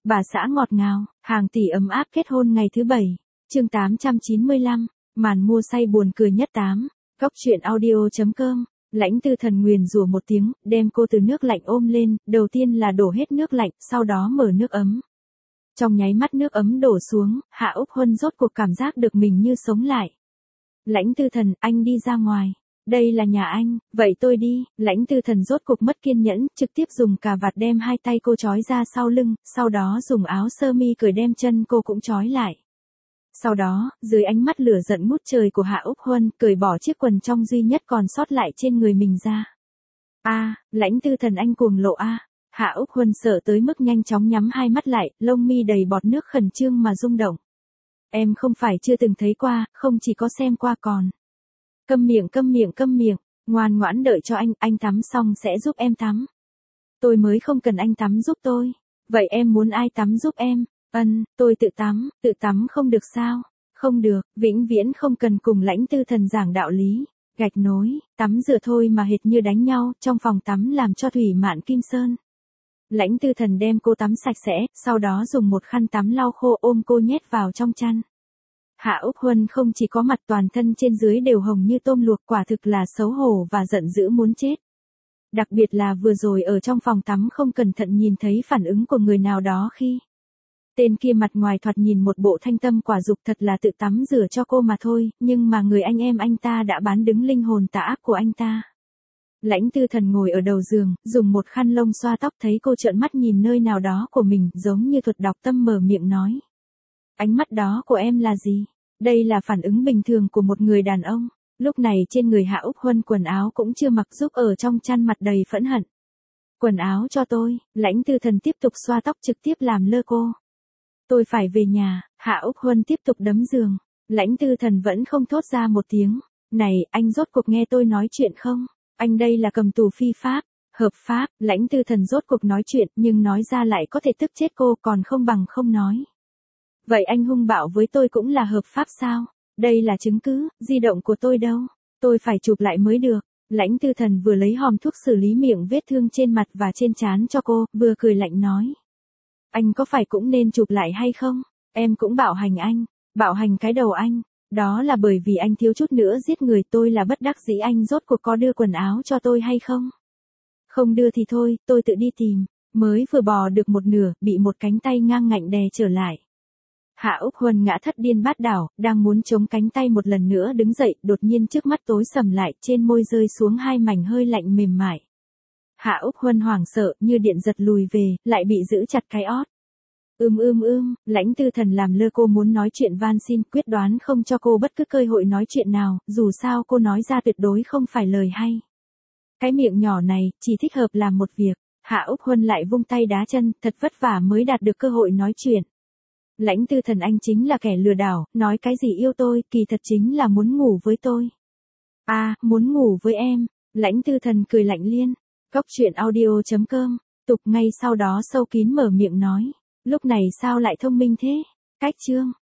Bà xã ngọt ngào, hàng tỷ ấm áp kết hôn ngày thứ 7. Chương 895, màn mua say buồn cười nhất 8. Góc truyện audio.com. Lãnh Tư Thần nguyền rủa một tiếng, đem cô từ nước lạnh ôm lên, đầu tiên là đổ hết nước lạnh, sau đó mở nước ấm. Trong nháy mắt nước ấm đổ xuống, Hạ Úc Huân rốt cuộc cảm giác được mình như sống lại. Lãnh Tư Thần, anh đi ra ngoài. Đây là nhà anh, vậy tôi đi. Lãnh Tư Thần rốt cuộc mất kiên nhẫn, trực tiếp dùng cà vạt đem hai tay cô trói ra sau lưng, sau đó dùng áo sơ mi cởi đem chân cô cũng trói lại. Sau đó, dưới ánh mắt lửa giận ngút trời của Hạ Úc Huân, cởi bỏ chiếc quần trong duy nhất còn sót lại trên người mình ra. Lãnh Tư Thần anh cuồng lộ Hạ Úc Huân sợ tới mức nhanh chóng nhắm hai mắt lại, lông mi đầy bọt nước khẩn trương mà rung động. Em không phải chưa từng thấy qua, không chỉ có xem qua còn. Câm miệng, ngoan ngoãn đợi cho anh tắm xong sẽ giúp em tắm. Tôi mới không cần anh tắm giúp tôi. Vậy em muốn ai tắm giúp em? Tôi tự tắm không được sao? Không được, vĩnh viễn không cần cùng Lãnh Tư Thần giảng đạo lý. Gạch nối, tắm rửa thôi mà hệt như đánh nhau, trong phòng tắm làm cho thủy mạn kim sơn. Lãnh Tư Thần đem cô tắm sạch sẽ, sau đó dùng một khăn tắm lau khô ôm cô nhét vào trong chăn. Hạ Úc Huân không chỉ có mặt toàn thân trên dưới đều hồng như tôm luộc, quả thực là xấu hổ và giận dữ muốn chết. Đặc biệt là vừa rồi ở trong phòng tắm không cẩn thận nhìn thấy phản ứng của người nào đó khi tên kia mặt ngoài thoạt nhìn một bộ thanh tâm quả dục, thật là tự tắm rửa cho cô mà thôi, nhưng mà người anh em anh ta đã bán đứng linh hồn tà ác của anh ta. Lãnh Tư Thần ngồi ở đầu giường, dùng một khăn lông xoa tóc, thấy cô trợn mắt nhìn nơi nào đó của mình, giống như thuật đọc tâm mở miệng nói. Ánh mắt đó của em là gì? Đây là phản ứng bình thường của một người đàn ông. Lúc này trên người Hạ Úc Huân quần áo cũng chưa mặc, giúp ở trong chăn mặt đầy phẫn hận. Quần áo cho tôi. Lãnh Tư Thần tiếp tục xoa tóc, trực tiếp làm lơ cô. Tôi phải về nhà. Hạ Úc Huân tiếp tục đấm giường. Lãnh Tư Thần vẫn không thốt ra một tiếng. Này, anh rốt cuộc nghe tôi nói chuyện không? Anh đây là cầm tù phi pháp, hợp pháp. Lãnh Tư Thần rốt cuộc nói chuyện, nhưng nói ra lại có thể tức chết cô, còn không bằng không nói. Vậy anh hung bạo với tôi cũng là hợp pháp sao? Đây là chứng cứ, di động của tôi đâu? Tôi phải chụp lại mới được. Lãnh Tư Thần vừa lấy hòm thuốc xử lý miệng vết thương trên mặt và trên trán cho cô, vừa cười lạnh nói. Anh có phải cũng nên chụp lại hay không? Em cũng bạo hành anh. Bạo hành cái đầu anh. Đó là bởi vì anh thiếu chút nữa giết người, tôi là bất đắc dĩ. Anh rốt cuộc có đưa quần áo cho tôi hay không? Không đưa thì thôi, tôi tự đi tìm. Mới vừa bò được một nửa, bị một cánh tay ngang ngạnh đè trở lại. Hạ Úc Huân ngã thất điên bát đảo, đang muốn chống cánh tay một lần nữa đứng dậy, đột nhiên trước mắt tối sầm lại, trên môi rơi xuống hai mảnh hơi lạnh mềm mại. Hạ Úc Huân hoảng sợ, như điện giật lùi về, lại bị giữ chặt cái ót. Lãnh Tư Thần làm lơ cô muốn nói chuyện van xin, quyết đoán không cho cô bất cứ cơ hội nói chuyện nào, dù sao cô nói ra tuyệt đối không phải lời hay. Cái miệng nhỏ này, chỉ thích hợp làm một việc. Hạ Úc Huân lại vung tay đá chân, thật vất vả mới đạt được cơ hội nói chuyện. Lãnh Tư Thần, anh chính là kẻ lừa đảo, nói cái gì yêu tôi, kỳ thật chính là muốn ngủ với tôi. Muốn ngủ với em. Lãnh Tư Thần cười lạnh liên. Góc truyện audio.com. Tục ngay sau đó sâu kín mở miệng nói. Lúc này sao lại thông minh thế? Cách chương.